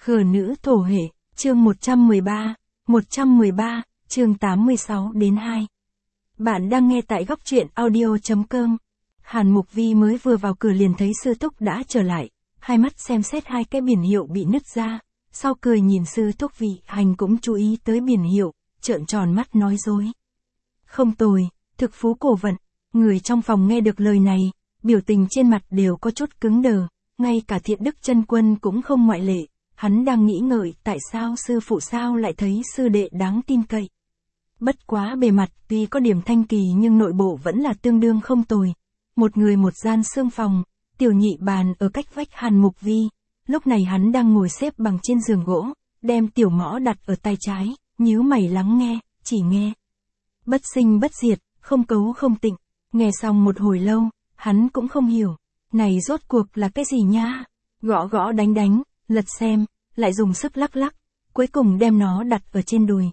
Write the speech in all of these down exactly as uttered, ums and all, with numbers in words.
Khờ nữ thổ hệ, chương một trăm mười ba, một trăm mười ba, chương tám mươi sáu đến hai. Bạn đang nghe tại góc truyện audio chấm com. Hàn Mục Vi mới vừa vào cửa liền thấy sư thúc đã trở lại, hai mắt xem xét hai cái biển hiệu bị nứt ra, sau cười nhìn sư thúc Vị Hành cũng chú ý tới biển hiệu, trợn tròn mắt nói dối. Không tồi, thực phú cổ vận. Người trong phòng nghe được lời này, biểu tình trên mặt đều có chút cứng đờ, ngay cả Thiện Đức Chân Quân cũng không ngoại lệ. Hắn đang nghĩ ngợi tại sao sư phụ sao lại thấy sư đệ đáng tin cậy. Bất quá bề mặt tuy có điểm thanh kỳ nhưng nội bộ vẫn là tương đương không tồi. Một người một gian xương phòng, tiểu nhị bàn ở cách vách Hàn Mục Vi. Lúc này hắn đang ngồi xếp bằng trên giường gỗ, đem tiểu mõ đặt ở tay trái, nhíu mày lắng nghe, chỉ nghe. Bất sinh bất diệt, không cấu không tịnh. Nghe xong một hồi lâu, hắn cũng không hiểu. Này rốt cuộc là cái gì nha? Gõ gõ đánh đánh, lật xem, lại dùng sức lắc lắc, cuối cùng đem nó đặt ở trên đùi.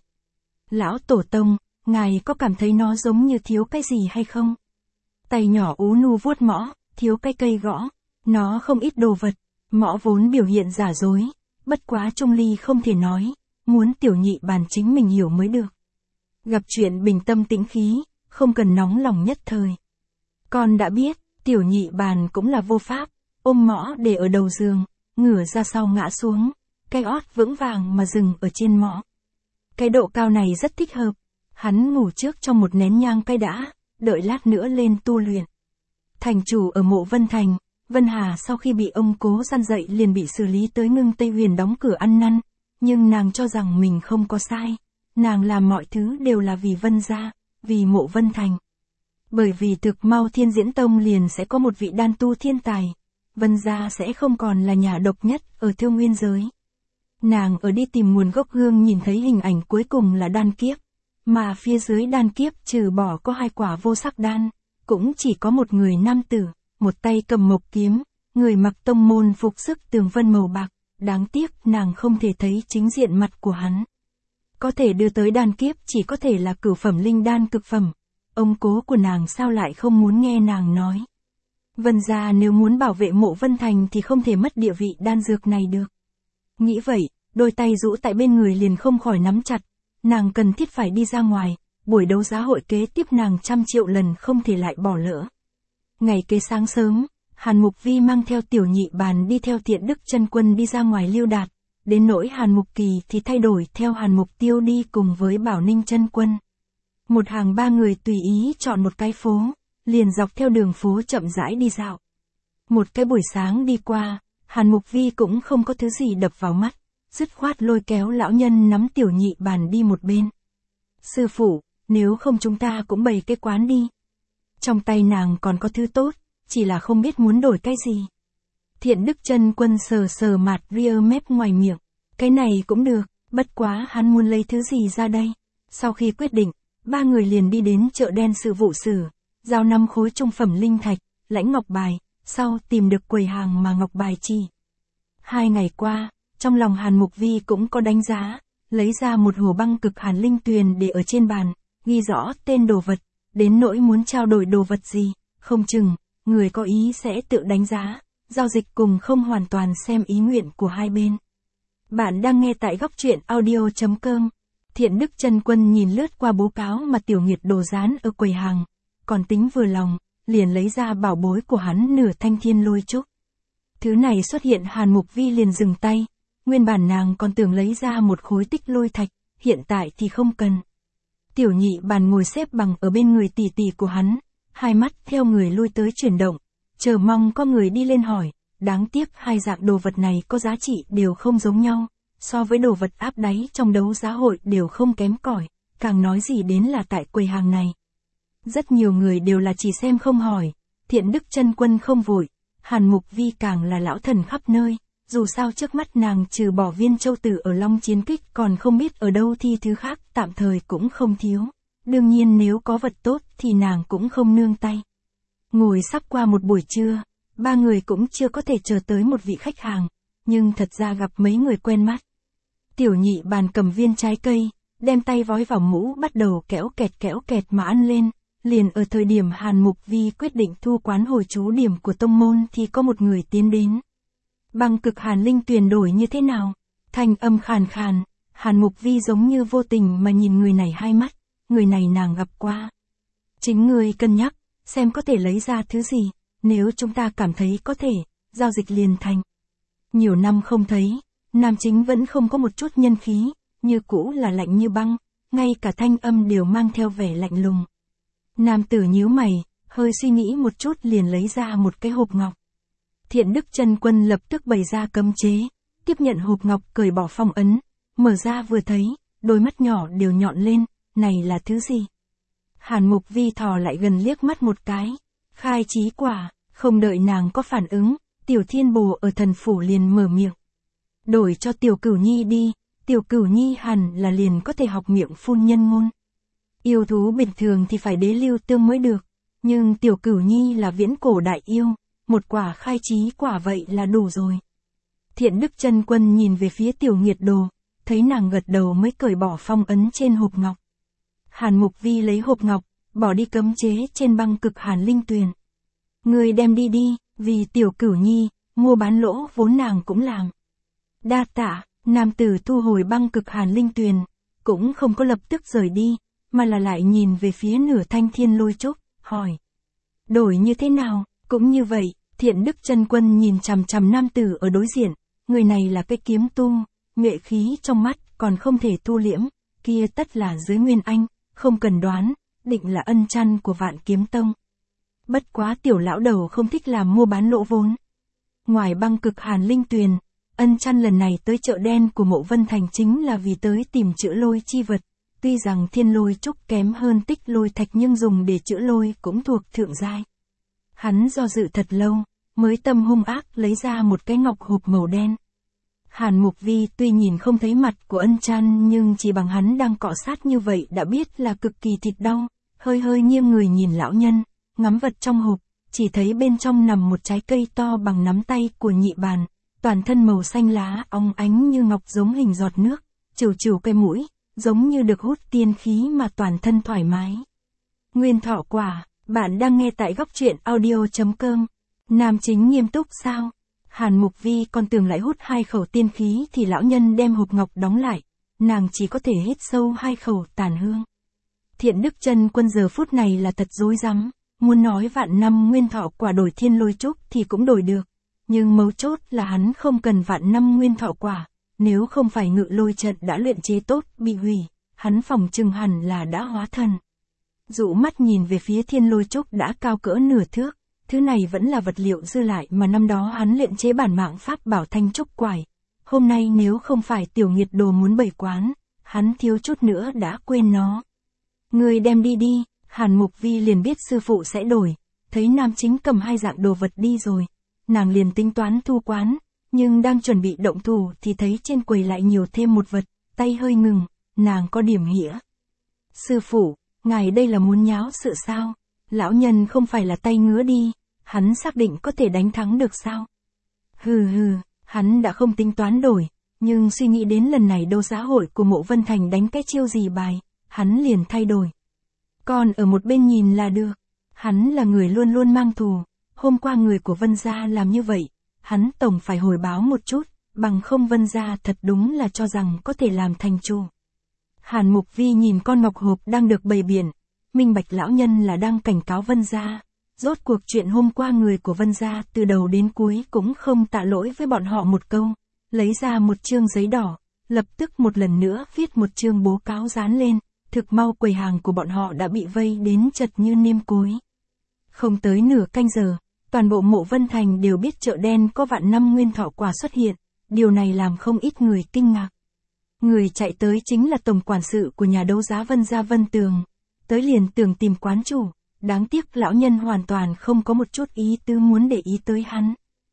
Lão Tổ Tông, ngài có cảm thấy nó giống như thiếu cái gì hay không? Tay nhỏ ú nu vuốt mõ, thiếu cái cây gõ. Nó không ít đồ vật, mõ vốn biểu hiện giả dối, bất quá Trung Ly không thể nói, muốn tiểu nhị bàn chính mình hiểu mới được. Gặp chuyện bình tâm tĩnh khí, không cần nóng lòng nhất thời. Con đã biết, tiểu nhị bàn cũng là vô pháp, ôm mõ để ở đầu giường, ngửa ra sau ngã xuống, cái ót vững vàng mà dừng ở trên mõ. Cái độ cao này rất thích hợp, hắn ngủ trước trong một nén nhang cây đã, đợi lát nữa lên tu luyện. Thành chủ ở Mộ Vân Thành, Vân Hà sau khi bị ông cố gian dậy liền bị xử lý tới Ngưng Tây Huyền đóng cửa ăn năn, nhưng nàng cho rằng mình không có sai, nàng làm mọi thứ đều là vì Vân gia, vì Mộ Vân Thành. Bởi vì thực mau Thiên Diễn Tông liền sẽ có một vị đan tu thiên tài, Vân gia sẽ không còn là nhà độc nhất ở Thiêu Nguyên giới. Nàng ở đi tìm nguồn gốc gương nhìn thấy hình ảnh cuối cùng là đan kiếp, mà phía dưới đan kiếp trừ bỏ có hai quả vô sắc đan, cũng chỉ có một người nam tử, một tay cầm mộc kiếm, người mặc tông môn phục sức tường vân màu bạc, đáng tiếc nàng không thể thấy chính diện mặt của hắn. Có thể đưa tới đan kiếp chỉ có thể là cửu phẩm linh đan cực phẩm, ông cố của nàng sao lại không muốn nghe nàng nói. Vân gia nếu muốn bảo vệ Mộ Vân Thành thì không thể mất địa vị đan dược này được. Nghĩ vậy, đôi tay rũ tại bên người liền không khỏi nắm chặt, nàng cần thiết phải đi ra ngoài, buổi đấu giá hội kế tiếp nàng trăm triệu lần không thể lại bỏ lỡ. Ngày kế sáng sớm, Hàn Mục Vi mang theo tiểu nhị bàn đi theo Thiện Đức Chân Quân đi ra ngoài lưu đạt, đến nỗi Hàn Mục Kỳ thì thay đổi theo Hàn Mục Tiêu đi cùng với Bảo Ninh Chân Quân. Một hàng ba người tùy ý chọn một cái phố, liền dọc theo đường phố chậm rãi đi dạo. Một cái buổi sáng đi qua, Hàn Mục Vi cũng không có thứ gì đập vào mắt, dứt khoát lôi kéo lão nhân nắm tiểu nhị bàn đi một bên. Sư phụ, nếu không chúng ta cũng bày cái quán đi. Trong tay nàng còn có thứ tốt, chỉ là không biết muốn đổi cái gì. Thiện Đức Chân Quân sờ sờ mặt ria mép ngoài miệng, cái này cũng được, bất quá hắn muốn lấy thứ gì ra đây. Sau khi quyết định, ba người liền đi đến chợ đen sự vụ sử, giao năm khối trung phẩm linh thạch, lãnh ngọc bài, sau tìm được quầy hàng mà ngọc bài chi. Hai ngày qua, trong lòng Hàn Mục Vi cũng có đánh giá, lấy ra một hồ băng cực hàn linh tuyền để ở trên bàn, ghi rõ tên đồ vật, đến nỗi muốn trao đổi đồ vật gì, không chừng, người có ý sẽ tự đánh giá, giao dịch cùng không hoàn toàn xem ý nguyện của hai bên. Bạn đang nghe tại góc truyện audio chấm com. Thiện Đức Chân Quân nhìn lướt qua bố cáo mà Tiểu Nghiệt đồ dán ở quầy hàng, còn tính vừa lòng, liền lấy ra bảo bối của hắn nửa thanh thiên lôi trúc. Thứ này xuất hiện Hàn Mục Vi liền dừng tay, nguyên bản nàng còn tưởng lấy ra một khối tích lôi thạch, hiện tại thì không cần. Tiểu nhị bàn ngồi xếp bằng ở bên người tỷ tỷ của hắn, hai mắt theo người lui tới chuyển động, chờ mong có người đi lên hỏi, đáng tiếc hai dạng đồ vật này có giá trị đều không giống nhau, so với đồ vật áp đáy trong đấu giá hội đều không kém cỏi, càng nói gì đến là tại quầy hàng này. Rất nhiều người đều là chỉ xem không hỏi, Thiện Đức Chân Quân không vội, Hàn Mục Vi càng là lão thần khắp nơi, dù sao trước mắt nàng trừ bỏ viên châu tử ở Long Chiến Kích còn không biết ở đâu thì thứ khác tạm thời cũng không thiếu, đương nhiên nếu có vật tốt thì nàng cũng không nương tay. Ngồi sắp qua một buổi trưa, ba người cũng chưa có thể chờ tới một vị khách hàng, nhưng thật ra gặp mấy người quen mắt. Tiểu nhị bàn cầm viên trái cây, đem tay vói vào mũ bắt đầu kéo kẹt kéo kẹt mà ăn lên. Liền ở thời điểm Hàn Mục Vi quyết định thu quán hồi chú điểm của tông môn thì có một người tiến đến. Băng cực hàn linh tuyền đổi như thế nào? Thanh âm khàn khàn, Hàn Mục Vi giống như vô tình mà nhìn người này hai mắt, người này nàng gặp qua. Chính người cân nhắc, xem có thể lấy ra thứ gì, nếu chúng ta cảm thấy có thể, giao dịch liền thành. Nhiều năm không thấy, nam chính vẫn không có một chút nhân khí, như cũ là lạnh như băng, ngay cả thanh âm đều mang theo vẻ lạnh lùng. Nam tử nhíu mày, hơi suy nghĩ một chút liền lấy ra một cái hộp ngọc. Thiện Đức Chân Quân lập tức bày ra cấm chế, tiếp nhận hộp ngọc cởi bỏ phong ấn, mở ra vừa thấy, đôi mắt nhỏ đều nhọn lên, này là thứ gì? Hàn Mục Vi thò lại gần liếc mắt một cái, khai chí quả, không đợi nàng có phản ứng, Tiểu Thiên Bồ ở thần phủ liền mở miệng. Đổi cho Tiểu Cửu Nhi đi, Tiểu Cửu Nhi hẳn là liền có thể học miệng phun nhân ngôn. Yêu thú bình thường thì phải đế lưu tương mới được, nhưng Tiểu Cửu Nhi là viễn cổ đại yêu, một quả khai chí quả vậy là đủ rồi. Thiện Đức Chân Quân nhìn về phía Tiểu Nghiệt Đồ, thấy nàng gật đầu mới cởi bỏ phong ấn trên hộp ngọc. Hàn Mục Vi lấy hộp ngọc, bỏ đi cấm chế trên băng cực hàn linh tuyền. Người đem đi đi, vì Tiểu Cửu Nhi, mua bán lỗ vốn nàng cũng làm. Đa tạ, nam tử thu hồi băng cực hàn linh tuyền, cũng không có lập tức rời đi, mà là lại nhìn về phía Nửa Thanh Thiên Lôi Trúc, hỏi. Đổi như thế nào, cũng như vậy, Thiện Đức Chân Quân nhìn chằm chằm nam tử ở đối diện, người này là cái kiếm tu, nhuệ khí trong mắt còn không thể tu liễm, kia tất là dưới Nguyên Anh, không cần đoán, định là ân chăn của Vạn Kiếm Tông. Bất quá Tiểu lão đầu không thích làm mua bán lỗ vốn. Ngoài băng cực hàn linh tuyền, ân chăn lần này tới chợ đen của Mộ Vân Thành chính là vì tới tìm chữa lôi chi vật. Tuy rằng thiên lôi trúc kém hơn tích lôi thạch nhưng dùng để chữa lôi cũng thuộc thượng giai. Hắn do dự thật lâu, mới tâm hung ác lấy ra một cái ngọc hộp màu đen. Hàn Mục Vi tuy nhìn không thấy mặt của ân chăn nhưng chỉ bằng hắn đang cọ sát như vậy đã biết là cực kỳ thịt đau, hơi hơi nghiêng người nhìn lão nhân, ngắm vật trong hộp, chỉ thấy bên trong nằm một trái cây to bằng nắm tay của nhị bàn, toàn thân màu xanh lá óng ánh như ngọc giống hình giọt nước, trừu trừu cái mũi, giống như được hút tiên khí mà toàn thân thoải mái. Nguyên thọ quả, bạn đang nghe tại góc truyện audio chấm com. Nam chính nghiêm túc sao? Hàn Mục Vi còn tưởng lại hút hai khẩu tiên khí thì lão nhân đem hộp ngọc đóng lại, nàng chỉ có thể hít sâu hai khẩu tàn hương. Thiện Đức Chân Quân giờ phút này là thật rối rắm, muốn nói vạn năm nguyên thọ quả đổi thiên lôi trúc thì cũng đổi được, nhưng mấu chốt là hắn không cần vạn năm nguyên thọ quả, nếu không phải ngự lôi trận đã luyện chế tốt bị hủy, hắn phòng chừng hẳn là đã hóa thần. Dụ mắt nhìn về phía thiên lôi trúc đã cao cỡ nửa thước. Thứ này vẫn là vật liệu dư lại mà năm đó hắn luyện chế bản mạng pháp bảo thanh trúc quải. Hôm nay nếu không phải Tiểu Nghiệt Đồ muốn bày quán, hắn thiếu chút nữa đã quên nó. Người đem đi đi, Hàn Mục Vi liền biết sư phụ sẽ đổi, thấy nam chính cầm hai dạng đồ vật đi rồi. Nàng liền tính toán thu quán, nhưng đang chuẩn bị động thủ thì thấy trên quầy lại nhiều thêm một vật, tay hơi ngừng, nàng có điểm nghĩa. Sư phụ, ngài đây là muốn nháo sự sao? Lão nhân không phải là tay ngứa đi, hắn xác định có thể đánh thắng được sao? Hừ hừ, hắn đã không tính toán đổi, nhưng suy nghĩ đến lần này đấu giá hội của Mộ Vân Thành đánh cái chiêu gì bài, hắn liền thay đổi. Còn ở một bên nhìn là được, hắn là người luôn luôn mang thù, hôm qua người của Vân Gia làm như vậy, hắn tổng phải hồi báo một chút, bằng không Vân Gia thật đúng là cho rằng có thể làm thành chủ. Hàn Mục Vi nhìn con ngọc hộp đang được bày biện, minh bạch lão nhân là đang cảnh cáo Vân Gia. Rốt cuộc chuyện hôm qua người của Vân Gia từ đầu đến cuối cũng không tạ lỗi với bọn họ một câu, lấy ra một chương giấy đỏ, lập tức một lần nữa viết một chương bố cáo dán lên, thực mau quầy hàng của bọn họ đã bị vây đến chật như nêm cối. Không tới nửa canh giờ, toàn bộ Mộ Vân Thành đều biết chợ đen có vạn năm nguyên thọ quả xuất hiện, điều này làm không ít người kinh ngạc. Người chạy tới chính là tổng quản sự của nhà đấu giá Vân Gia Vân Tường, tới liền tưởng tìm quán chủ. Đáng tiếc lão nhân hoàn toàn không có một chút ý tứ muốn để ý tới hắn.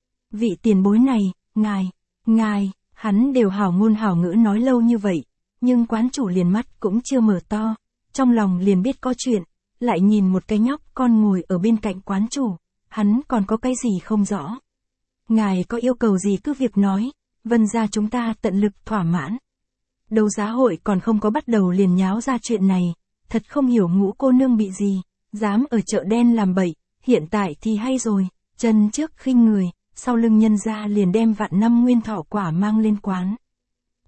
Vị tiền bối này, ngài, ngài, hắn đều hảo ngôn hảo ngữ nói lâu như vậy, nhưng quán chủ liền mắt cũng chưa mở to, trong lòng liền biết có chuyện, lại nhìn một cái nhóc con ngồi ở bên cạnh quán chủ, hắn còn có cái gì không rõ. Ngài có yêu cầu gì cứ việc nói, Vân Gia chúng ta tận lực thỏa mãn. Đấu giá hội còn không có bắt đầu liền nháo ra chuyện này, thật không hiểu Ngũ cô nương bị gì. Dám ở chợ đen làm bậy, hiện tại thì hay rồi, chân trước khinh người, sau lưng nhân ra liền đem vạn năm nguyên thọ quả mang lên quán.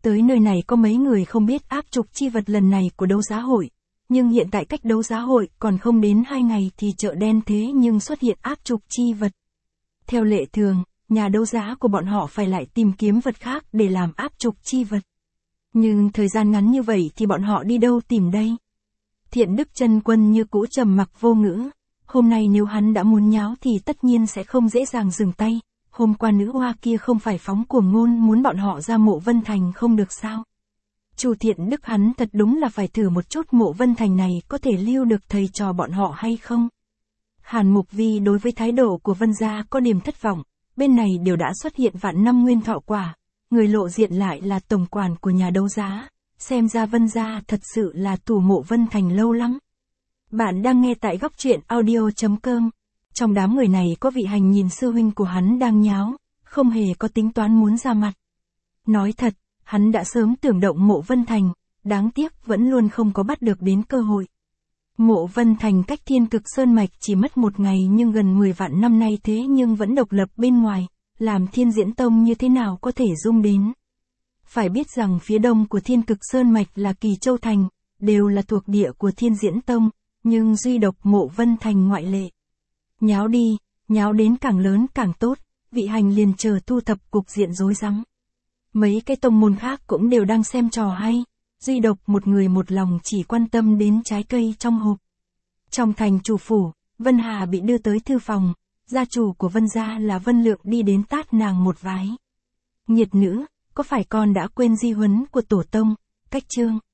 Tới nơi này có mấy người không biết áp trục chi vật lần này của đấu giá hội, nhưng hiện tại cách đấu giá hội còn không đến hai ngày thì chợ đen thế nhưng xuất hiện áp trục chi vật. Theo lệ thường, nhà đấu giá của bọn họ phải lại tìm kiếm vật khác để làm áp trục chi vật. Nhưng thời gian ngắn như vậy thì bọn họ đi đâu tìm đây? Thiện Đức Chân Quân như cũ trầm mặc vô ngữ. Hôm nay nếu hắn đã muốn nháo thì tất nhiên sẽ không dễ dàng dừng tay. Hôm qua nữ hoa kia không phải phóng cuồng ngôn muốn bọn họ ra Mộ Vân Thành không được sao? Chu Thiện Đức hắn thật đúng là phải thử một chút Mộ Vân Thành này có thể lưu được thầy trò bọn họ hay không? Hàn Mục Vi đối với thái độ của Vân gia có điểm thất vọng, bên này đều đã xuất hiện vạn năm nguyên thọ quả, người lộ diện lại là tổng quản của nhà đấu giá, xem ra Vân gia thật sự là tù Mộ Vân Thành lâu lắm. Bạn đang nghe tại góc truyện audio chấm com. Trong đám người này có vị hành nhìn sư huynh của hắn đang nháo, không hề có tính toán muốn ra mặt. Nói thật, hắn đã sớm tưởng động Mộ Vân Thành, đáng tiếc vẫn luôn không có bắt được đến cơ hội. Mộ Vân Thành cách Thiên Cực Sơn Mạch chỉ mất một ngày nhưng gần mười vạn năm nay thế nhưng vẫn độc lập bên ngoài, làm Thiên Diễn Tông như thế nào có thể dung đến. Phải biết rằng phía đông của Thiên Cực Sơn Mạch là Kỳ Châu Thành, đều là thuộc địa của Thiên Diễn Tông, nhưng duy độc Mộ Vân Thành ngoại lệ. Nháo đi, nháo đến càng lớn càng tốt, vị hành liền chờ thu thập cục diện rối rắm. Mấy cái tông môn khác cũng đều đang xem trò hay, duy độc một người một lòng chỉ quan tâm đến trái cây trong hộp. Trong thành chủ phủ, Vân Hà bị đưa tới thư phòng, gia chủ của Vân gia là Vân Lượng đi đến tát nàng một vái. Nhiệt nữ, có phải con đã quên di huấn của tổ tông, cách chương?